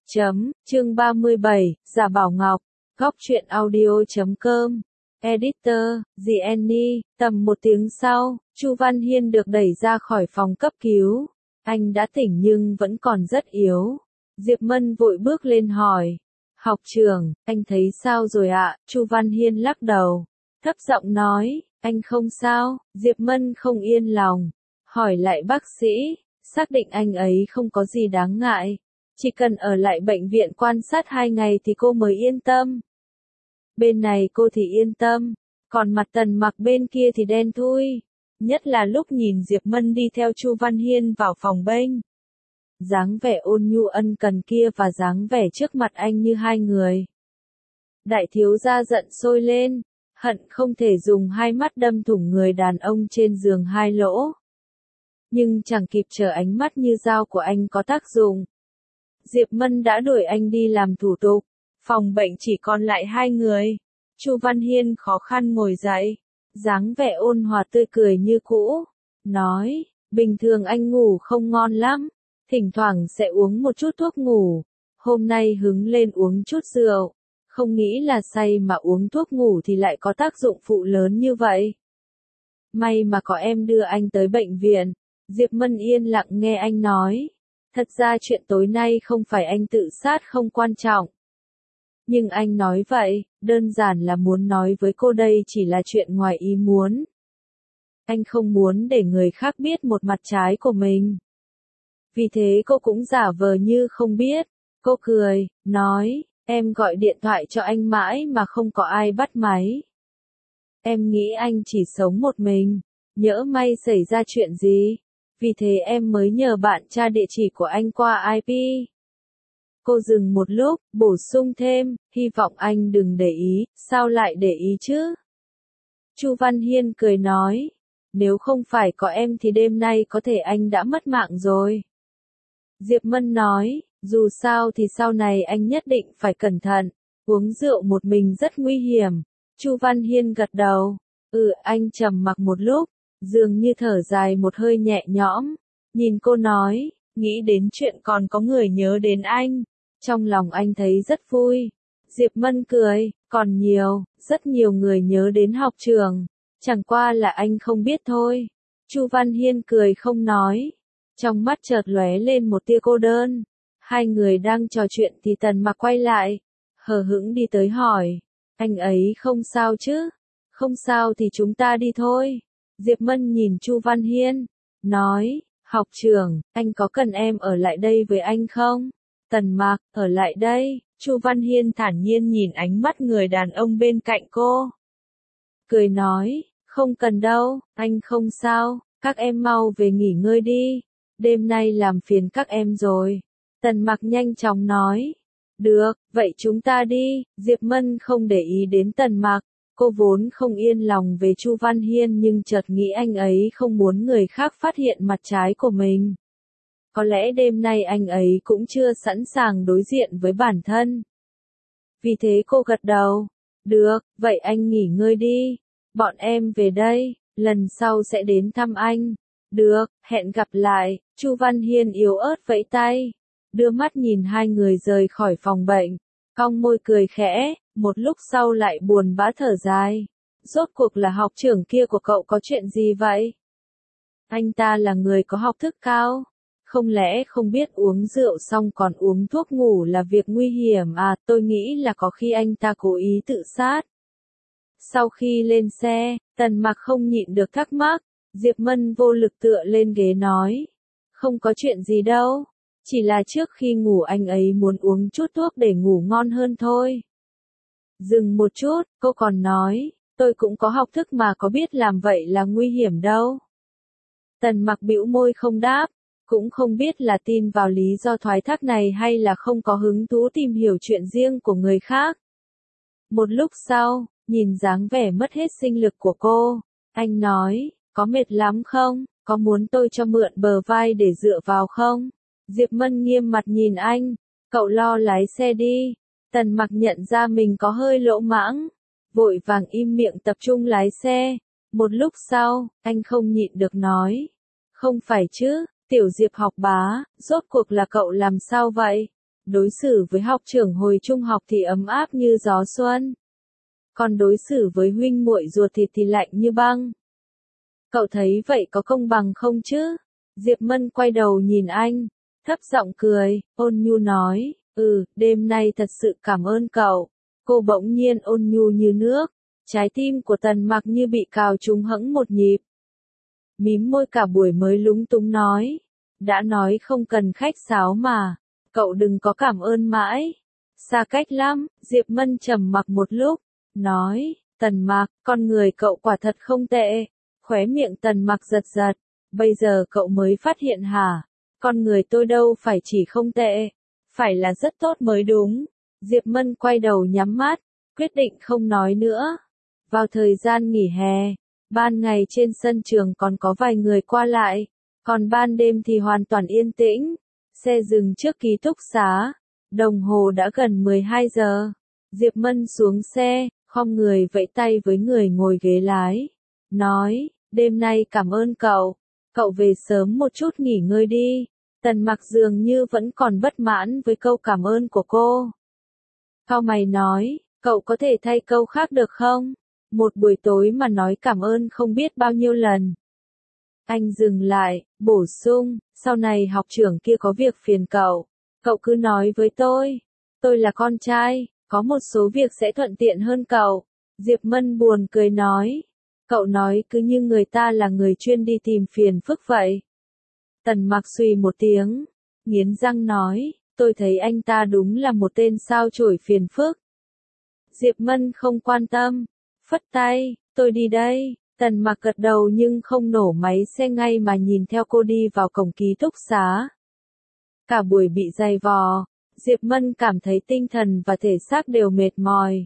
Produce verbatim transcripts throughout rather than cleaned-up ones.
Chấm, chương ba mươi bảy, Giả Bảo Ngọc, góc truyện audio chấm com, editor, Jenny. Tầm một tiếng sau, Chu Văn Hiên được đẩy ra khỏi phòng cấp cứu. Anh đã tỉnh nhưng vẫn còn rất yếu. Diệp Mân vội bước lên hỏi. Học trưởng, anh thấy sao rồi ạ? Chu Văn Hiên lắc đầu. Thấp giọng nói, anh không sao. Diệp Mân không yên lòng. Hỏi lại bác sĩ, xác định anh ấy không có gì đáng ngại. Chỉ cần ở lại bệnh viện quan sát hai ngày thì cô mới yên tâm. Bên này cô thì yên tâm, còn mặt Tần Mặc bên kia thì đen thui. Nhất là lúc nhìn Diệp Mân đi theo Chu Văn Hiên vào phòng bênh. Dáng vẻ ôn nhu ân cần kia và dáng vẻ trước mặt anh như hai người. Đại thiếu gia giận sôi lên, hận không thể dùng hai mắt đâm thủng người đàn ông trên giường hai lỗ. Nhưng chẳng kịp chờ ánh mắt như dao của anh có tác dụng. Diệp Mân đã đuổi anh đi làm thủ tục, phòng bệnh chỉ còn lại hai người. Chu Văn Hiên khó khăn ngồi dậy, dáng vẻ ôn hòa tươi cười như cũ, nói, bình thường anh ngủ không ngon lắm, thỉnh thoảng sẽ uống một chút thuốc ngủ, hôm nay hứng lên uống chút rượu, không nghĩ là say mà uống thuốc ngủ thì lại có tác dụng phụ lớn như vậy. May mà có em đưa anh tới bệnh viện. Diệp Mân yên lặng nghe anh nói. Thật ra chuyện tối nay không phải anh tự sát không quan trọng. Nhưng anh nói vậy, đơn giản là muốn nói với cô đây chỉ là chuyện ngoài ý muốn. Anh không muốn để người khác biết một mặt trái của mình. Vì thế cô cũng giả vờ như không biết. Cô cười, nói, em gọi điện thoại cho anh mãi mà không có ai bắt máy. Em nghĩ anh chỉ sống một mình, nhỡ may xảy ra chuyện gì. Vì thế em mới nhờ bạn tra địa chỉ của anh qua i pê. Cô dừng một lúc, bổ sung thêm, hy vọng anh đừng để ý, sao lại để ý chứ? Chu Văn Hiên cười nói, nếu không phải có em thì đêm nay có thể anh đã mất mạng rồi. Diệp Mân nói, dù sao thì sau này anh nhất định phải cẩn thận, uống rượu một mình rất nguy hiểm. Chu Văn Hiên gật đầu, ừ anh trầm mặc một lúc. Dường như thở dài một hơi nhẹ nhõm, nhìn cô nói, nghĩ đến chuyện còn có người nhớ đến anh, trong lòng anh thấy rất vui. Diệp Mân cười, còn nhiều, rất nhiều người nhớ đến học trường, chẳng qua là anh không biết thôi. Chu Văn Hiên cười không nói, trong mắt chợt lóe lên một tia cô đơn. Hai người đang trò chuyện thì Tần Mặc quay lại, hờ hững đi tới hỏi, anh ấy không sao chứ? Không sao thì chúng ta đi thôi. Diệp Mân nhìn Chu Văn Hiên, nói, học trưởng, anh có cần em ở lại đây với anh không? Tần Mặc, ở lại đây. Chu Văn Hiên thản nhiên nhìn ánh mắt người đàn ông bên cạnh cô. Cười nói, không cần đâu, anh không sao, các em mau về nghỉ ngơi đi, đêm nay làm phiền các em rồi. Tần Mặc nhanh chóng nói, được, vậy chúng ta đi. Diệp Mân không để ý đến Tần Mặc. Cô vốn không yên lòng về Chu Văn Hiên nhưng chợt nghĩ anh ấy không muốn người khác phát hiện mặt trái của mình. Có lẽ đêm nay anh ấy cũng chưa sẵn sàng đối diện với bản thân. Vì thế cô gật đầu. Được, vậy anh nghỉ ngơi đi. Bọn em về đây, lần sau sẽ đến thăm anh. Được, hẹn gặp lại. Chu Văn Hiên yếu ớt vẫy tay, đưa mắt nhìn hai người rời khỏi phòng bệnh, cong môi cười khẽ. Một lúc sau lại buồn bã thở dài. Rốt cuộc là học trưởng kia của cậu có chuyện gì vậy? Anh ta là người có học thức cao. Không lẽ không biết uống rượu xong còn uống thuốc ngủ là việc nguy hiểm à? Tôi nghĩ là có khi anh ta cố ý tự sát. Sau khi lên xe, Tần Mặc không nhịn được thắc mắc. Diệp Mân vô lực tựa lên ghế nói. Không có chuyện gì đâu. Chỉ là trước khi ngủ anh ấy muốn uống chút thuốc để ngủ ngon hơn thôi. Dừng một chút, cô còn nói, tôi cũng có học thức mà có biết làm vậy là nguy hiểm đâu. Tần Mặc bĩu môi không đáp, cũng không biết là tin vào lý do thoái thác này hay là không có hứng thú tìm hiểu chuyện riêng của người khác. Một lúc sau, nhìn dáng vẻ mất hết sinh lực của cô, anh nói, có mệt lắm không, có muốn tôi cho mượn bờ vai để dựa vào không? Diệp Mân nghiêm mặt nhìn anh, cậu lo lái xe đi. Tần Mặc nhận ra mình có hơi lỗ mãng, vội vàng im miệng tập trung lái xe. Một lúc sau, anh không nhịn được nói, không phải chứ, Tiểu Diệp học bá, rốt cuộc là cậu làm sao vậy? Đối xử với học trưởng hồi trung học thì ấm áp như gió xuân. Còn đối xử với huynh muội ruột thịt thì lạnh như băng. Cậu thấy vậy có công bằng không chứ? Diệp Mân quay đầu nhìn anh, thấp giọng cười, ôn nhu nói, ừ, đêm nay thật sự cảm ơn cậu. Cô bỗng nhiên ôn nhu như nước, trái tim của Tần Mặc như bị cào trúng hẫng một nhịp. Mím môi cả buổi mới lúng túng nói, đã nói không cần khách sáo mà, cậu đừng có cảm ơn mãi. Xa cách lắm, Diệp Mân trầm mặc một lúc, nói, Tần Mặc, con người cậu quả thật không tệ. Khóe miệng Tần Mặc giật giật, bây giờ cậu mới phát hiện hả? Con người tôi đâu phải chỉ không tệ, phải là rất tốt mới đúng. Diệp Mân quay đầu nhắm mắt, quyết định không nói nữa. Vào thời gian nghỉ hè, ban ngày trên sân trường còn có vài người qua lại, còn ban đêm thì hoàn toàn yên tĩnh. Xe dừng trước ký túc xá, đồng hồ đã gần mười hai giờ. Diệp Mân xuống xe, khom người vẫy tay với người ngồi ghế lái, nói, đêm nay cảm ơn cậu, cậu về sớm một chút nghỉ ngơi đi. Tần Mặc dường như vẫn còn bất mãn với câu cảm ơn của cô. Cau mày nói, cậu có thể thay câu khác được không? Một buổi tối mà nói cảm ơn không biết bao nhiêu lần. Anh dừng lại, bổ sung, sau này học trưởng kia có việc phiền cậu, cậu cứ nói với tôi. Tôi là con trai, có một số việc sẽ thuận tiện hơn cậu. Diệp Mân buồn cười nói, cậu nói cứ như người ta là người chuyên đi tìm phiền phức vậy. Tần Mặc suy một tiếng, nghiến răng nói, tôi thấy anh ta đúng là một tên sao chổi phiền phức. Diệp Mân không quan tâm, phất tay, tôi đi đây. Tần Mặc gật đầu nhưng không nổ máy xe ngay mà nhìn theo cô đi vào cổng ký túc xá. Cả buổi bị dày vò, Diệp Mân cảm thấy tinh thần và thể xác đều mệt mỏi.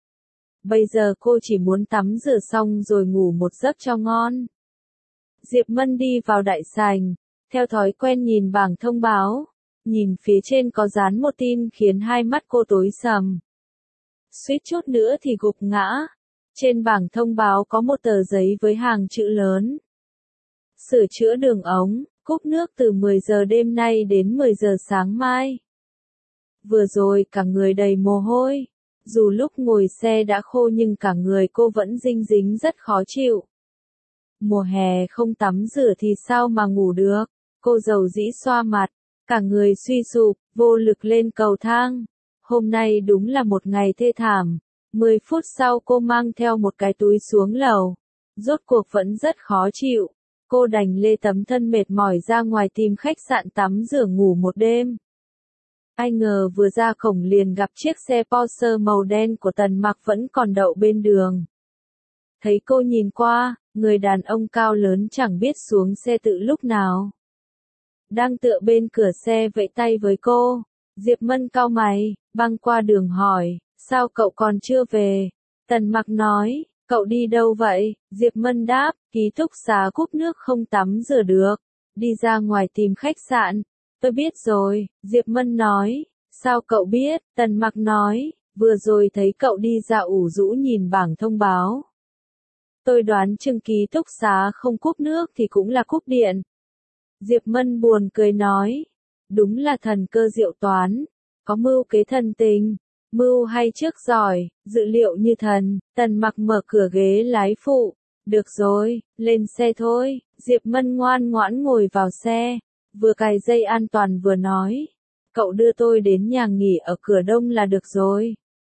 Bây giờ cô chỉ muốn tắm rửa xong rồi ngủ một giấc cho ngon. Diệp Mân đi vào đại sảnh, theo thói quen nhìn bảng thông báo, nhìn phía trên có dán một tin khiến hai mắt cô tối sầm. Suýt chút nữa thì gục ngã. Trên bảng thông báo có một tờ giấy với hàng chữ lớn. Sửa chữa đường ống, cúp nước từ mười giờ đêm nay đến mười giờ sáng mai. Vừa rồi cả người đầy mồ hôi. Dù lúc ngồi xe đã khô nhưng cả người cô vẫn dinh dính rất khó chịu. Mùa hè không tắm rửa thì sao mà ngủ được. Cô dầu dĩ xoa mặt, cả người suy sụp, vô lực lên cầu thang. Hôm nay đúng là một ngày thê thảm. Mười phút sau cô mang theo một cái túi xuống lầu. Rốt cuộc vẫn rất khó chịu. Cô đành lê tấm thân mệt mỏi ra ngoài tìm khách sạn tắm rửa ngủ một đêm. Ai ngờ vừa ra cổng liền gặp chiếc xe Porsche màu đen của Tần Mặc vẫn còn đậu bên đường. Thấy cô nhìn qua, người đàn ông cao lớn chẳng biết xuống xe tự lúc nào. Đang tựa bên cửa xe vẫy tay với cô. Diệp Mân cau mày, băng qua đường hỏi, sao cậu còn chưa về? Tần Mặc nói, cậu đi đâu vậy? Diệp Mân đáp, ký túc xá cúp nước không tắm rửa được. Đi ra ngoài tìm khách sạn. Tôi biết rồi, Diệp Mân nói, sao cậu biết? Tần Mặc nói, vừa rồi thấy cậu đi ra ủ rũ nhìn bảng thông báo. Tôi đoán chừng ký túc xá không cúp nước thì cũng là cúp điện. Diệp Mân buồn cười nói, đúng là thần cơ diệu toán, có mưu kế thần tình, mưu hay trước giỏi, dự liệu như thần. Tần Mặc mở cửa ghế lái phụ, được rồi, lên xe thôi. Diệp Mân ngoan ngoãn ngồi vào xe, vừa cài dây an toàn vừa nói, cậu đưa tôi đến nhà nghỉ ở cửa đông là được rồi.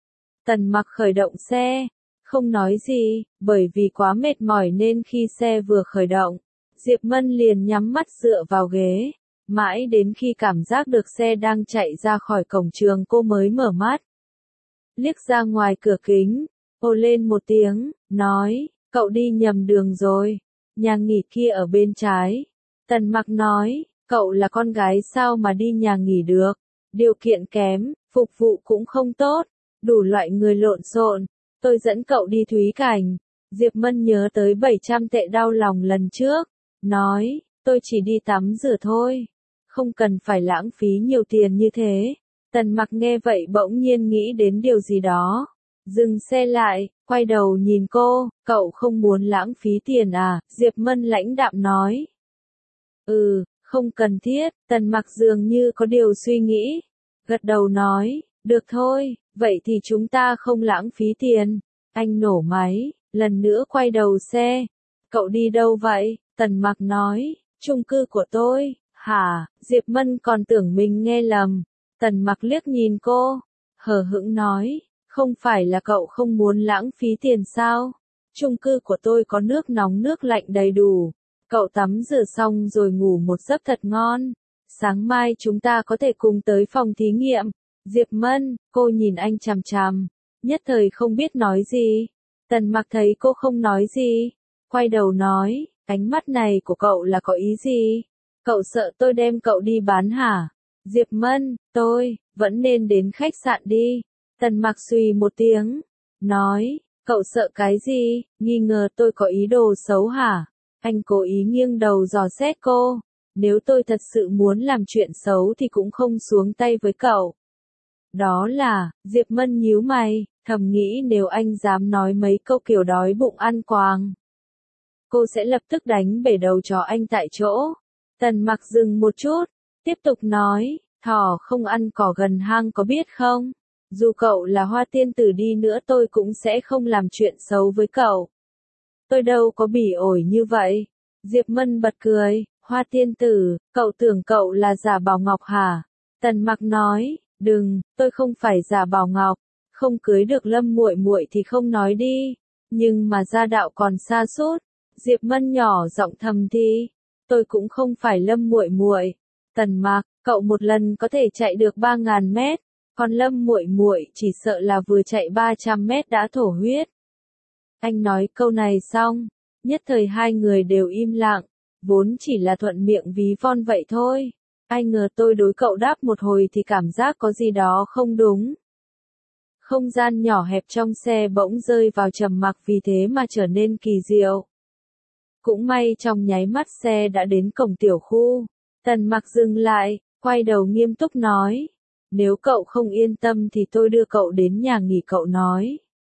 Tần Mặc khởi động xe, không nói gì, bởi vì quá mệt mỏi nên khi xe vừa khởi động, Diệp Mân liền nhắm mắt dựa vào ghế, mãi đến khi cảm giác được xe đang chạy ra khỏi cổng trường cô mới mở mắt. Liếc ra ngoài cửa kính, ồ lên một tiếng, nói, cậu đi nhầm đường rồi, nhà nghỉ kia ở bên trái. Tần Mặc nói, cậu là con gái sao mà đi nhà nghỉ được, điều kiện kém, phục vụ cũng không tốt, đủ loại người lộn xộn, tôi dẫn cậu đi Thúy Cảnh. Diệp Mân nhớ tới bảy trăm tệ đau lòng lần trước, nói, tôi chỉ đi tắm rửa thôi, không cần phải lãng phí nhiều tiền như thế. Tần Mặc nghe vậy bỗng nhiên nghĩ đến điều gì đó, dừng xe lại, quay đầu nhìn cô, cậu không muốn lãng phí tiền à? Diệp Mân lãnh đạm nói. Ừ, không cần thiết. Tần Mặc dường như có điều suy nghĩ, Gật đầu nói, được thôi, vậy thì chúng ta không lãng phí tiền. Anh nổ máy, lần nữa quay đầu xe. Cậu đi đâu vậy? Tần Mặc nói, chung cư của tôi. Hả? Diệp Mân còn tưởng mình nghe lầm. Tần Mặc liếc nhìn cô, hờ hững nói, không phải là cậu không muốn lãng phí tiền sao? Chung cư của tôi có nước nóng nước lạnh đầy đủ. Cậu tắm rửa xong rồi ngủ một giấc thật ngon. Sáng mai chúng ta có thể cùng tới phòng thí nghiệm. Diệp Mân, cô nhìn anh chằm chằm, nhất thời không biết nói gì. Tần Mặc thấy cô không nói gì, quay đầu nói, ánh mắt này của cậu là có ý gì? Cậu sợ tôi đem cậu đi bán hả? Diệp Mân, tôi, vẫn nên đến khách sạn đi. Tần Mặc suy một tiếng, nói, cậu sợ cái gì, nghi ngờ tôi có ý đồ xấu hả? Anh cố ý nghiêng đầu dò xét cô, nếu tôi thật sự muốn làm chuyện xấu thì cũng không xuống tay với cậu. Đó là, Diệp Mân nhíu mày, thầm nghĩ nếu anh dám nói mấy câu kiểu đói bụng ăn quàng, cô sẽ lập tức đánh bể đầu chó anh tại chỗ. Tần Mặc dừng một chút, tiếp tục nói, thỏ không ăn cỏ gần hang có biết không? Dù cậu là hoa tiên tử đi nữa tôi cũng sẽ không làm chuyện xấu với cậu. Tôi đâu có bỉ ổi như vậy. Diệp Mân bật cười, hoa tiên tử, cậu tưởng cậu là giả bảo ngọc hả? Tần Mặc nói, đừng, tôi không phải giả bảo ngọc, không cưới được Lâm muội muội thì không nói đi, nhưng mà gia đạo còn xa sút. Diệp Mân nhỏ giọng thầm thì, tôi cũng không phải Lâm muội muội. Tần Mặc, cậu một lần có thể chạy được ba ngàn mét, còn Lâm muội muội chỉ sợ là vừa chạy ba trăm mét đã thổ huyết. Anh nói câu này xong, nhất thời hai người đều im lặng, vốn chỉ là thuận miệng ví von vậy thôi. Ai ngờ tôi đối cậu đáp một hồi thì cảm giác có gì đó không đúng. Không gian nhỏ hẹp trong xe bỗng rơi vào trầm mặc vì thế mà trở nên kỳ diệu. Cũng may trong nháy mắt xe đã đến cổng tiểu khu. Tần Mặc dừng lại, quay đầu nghiêm túc nói. Nếu cậu không yên tâm thì tôi đưa cậu đến nhà nghỉ cậu nói.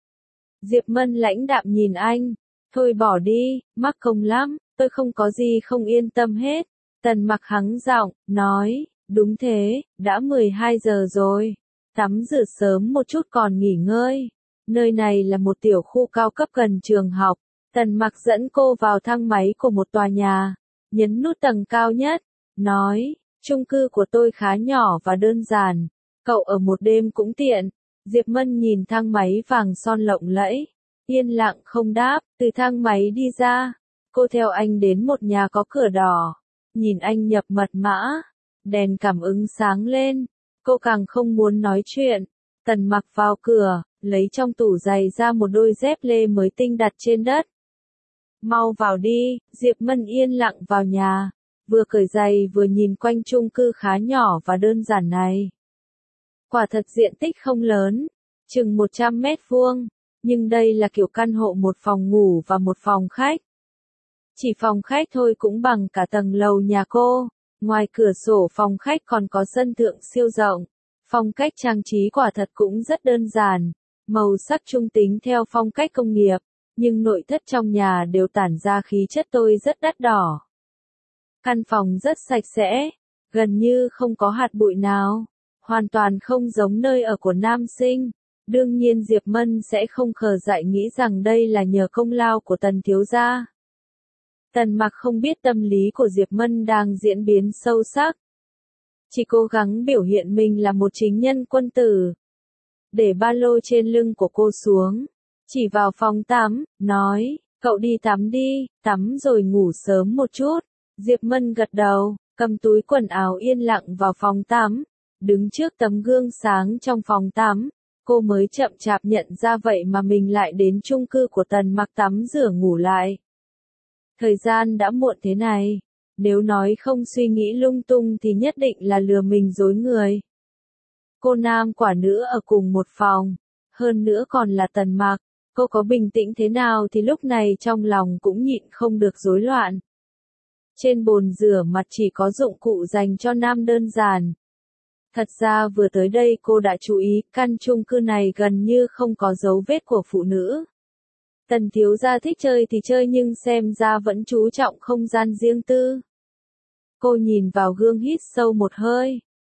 Diệp Mân lãnh đạm nhìn anh. Thôi bỏ đi, mắc công lắm, tôi không có gì không yên tâm hết. Tần Mặc hắng giọng, nói, đúng thế, đã mười hai giờ rồi. Tắm rửa sớm một chút còn nghỉ ngơi. Nơi này là một tiểu khu cao cấp gần trường học. Tần Mặc dẫn cô vào thang máy của một tòa nhà. Nhấn nút tầng cao nhất. Nói, chung cư của tôi khá nhỏ và đơn giản. Cậu ở một đêm cũng tiện. Diệp Mân nhìn thang máy vàng son lộng lẫy. Yên lặng không đáp, từ thang máy đi ra. Cô theo anh đến một nhà có cửa đỏ. Nhìn anh nhập mật mã. Đèn cảm ứng sáng lên. Cô càng không muốn nói chuyện. Tần Mặc vào cửa, lấy trong tủ giày ra một đôi dép lê mới tinh đặt trên đất. Mau vào đi, Diệp Mân yên lặng vào nhà. Vừa cởi giày vừa nhìn quanh chung cư khá nhỏ và đơn giản này. Quả thật diện tích không lớn, chừng một trăm mét vuông, nhưng đây là kiểu căn hộ một phòng ngủ và một phòng khách. Chỉ phòng khách thôi cũng bằng cả tầng lầu nhà cô. Ngoài cửa sổ phòng khách còn có sân thượng siêu rộng. Phong cách trang trí quả thật cũng rất đơn giản, màu sắc trung tính theo phong cách công nghiệp, nhưng nội thất trong nhà đều tản ra khí chất tôi rất đắt đỏ. Căn phòng rất sạch sẽ, gần như không có hạt bụi nào, hoàn toàn không giống nơi ở của nam sinh. Đương nhiên Diệp Mân sẽ không khờ dại nghĩ rằng đây là nhờ công lao của Tần thiếu gia. Tần Mặc không biết tâm lý của Diệp Mân đang diễn biến sâu sắc. Chỉ cố gắng biểu hiện mình là một chính nhân quân tử. Để ba lô trên lưng của cô xuống, chỉ vào phòng tắm, nói, cậu đi tắm đi, tắm rồi ngủ sớm một chút. Diệp Mân gật đầu, cầm túi quần áo yên lặng vào phòng tắm, đứng trước tấm gương sáng trong phòng tắm. Cô mới chậm chạp nhận ra vậy mà mình lại đến chung cư của Tần Mặc tắm rửa ngủ lại. Thời gian đã muộn thế này, nếu nói không suy nghĩ lung tung thì nhất định là lừa mình dối người. Cô nam quả nữ ở cùng một phòng, hơn nữa còn là Tần Mặc, cô có bình tĩnh thế nào thì lúc này trong lòng cũng nhịn không được rối loạn. Trên bồn rửa mặt chỉ có dụng cụ dành cho nam đơn giản. Thật ra vừa tới đây cô đã chú ý, căn chung cư này gần như không có dấu vết của phụ nữ. Tần thiếu gia thích chơi thì chơi nhưng xem ra vẫn chú trọng không gian riêng tư. Cô nhìn vào gương hít sâu một hơi,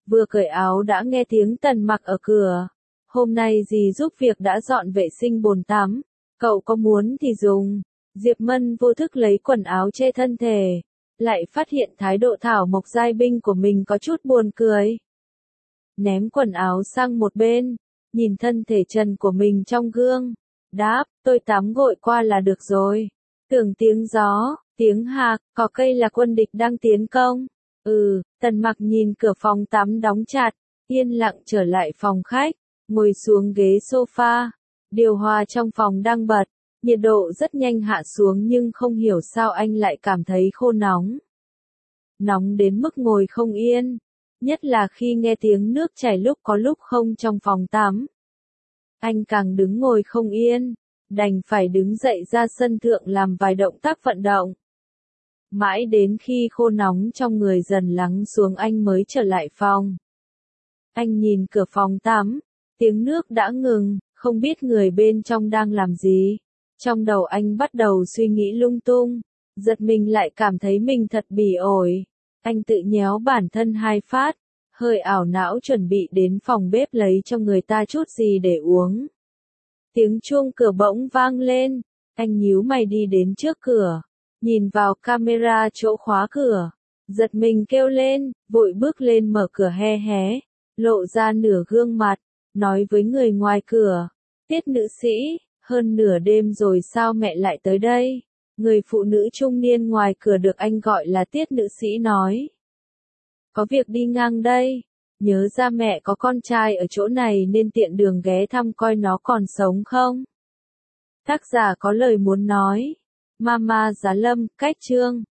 vừa cởi áo đã nghe tiếng Tần Mặc ở cửa. Hôm nay dì giúp việc đã dọn vệ sinh bồn tắm, cậu có muốn thì dùng. Diệp Mân vô thức lấy quần áo che thân thể, lại phát hiện thái độ Thảo Mộc giai binh của mình có chút buồn cười. Ném quần áo sang một bên, nhìn thân thể trần của mình trong gương, đáp, tôi tắm gội qua là được rồi. Tưởng tiếng gió, tiếng hạc, có cây là quân địch đang tiến công. Ừ, Tần Mặc nhìn cửa phòng tắm đóng chặt, yên lặng trở lại phòng khách, ngồi xuống ghế sofa. Điều hòa trong phòng đang bật, nhiệt độ rất nhanh hạ xuống nhưng không hiểu sao anh lại cảm thấy khô nóng. Nóng đến mức ngồi không yên, nhất là khi nghe tiếng nước chảy lúc có lúc không trong phòng tắm. Anh càng đứng ngồi không yên, đành phải đứng dậy ra sân thượng làm vài động tác vận động. Mãi đến khi khô nóng trong người dần lắng xuống anh mới trở lại phòng. Anh nhìn cửa phòng tắm, tiếng nước đã ngừng, không biết người bên trong đang làm gì. Trong đầu anh bắt đầu suy nghĩ lung tung, giật mình lại cảm thấy mình thật bỉ ổi. Anh tự nhéo bản thân hai phát, hơi ảo não chuẩn bị đến phòng bếp lấy cho người ta chút gì để uống. Tiếng chuông cửa bỗng vang lên, anh nhíu mày đi đến trước cửa, nhìn vào camera chỗ khóa cửa, giật mình kêu lên, vội bước lên mở cửa hé hé, lộ ra nửa gương mặt, nói với người ngoài cửa, Tiết nữ sĩ, hơn nửa đêm rồi sao mẹ lại tới đây? Người phụ nữ trung niên ngoài cửa được anh gọi là Tiết nữ sĩ nói. Có việc đi ngang đây, nhớ ra mẹ có con trai ở chỗ này nên tiện đường ghé thăm coi nó còn sống không? Tác giả có lời muốn nói. Mama Giá Lâm, cách chương.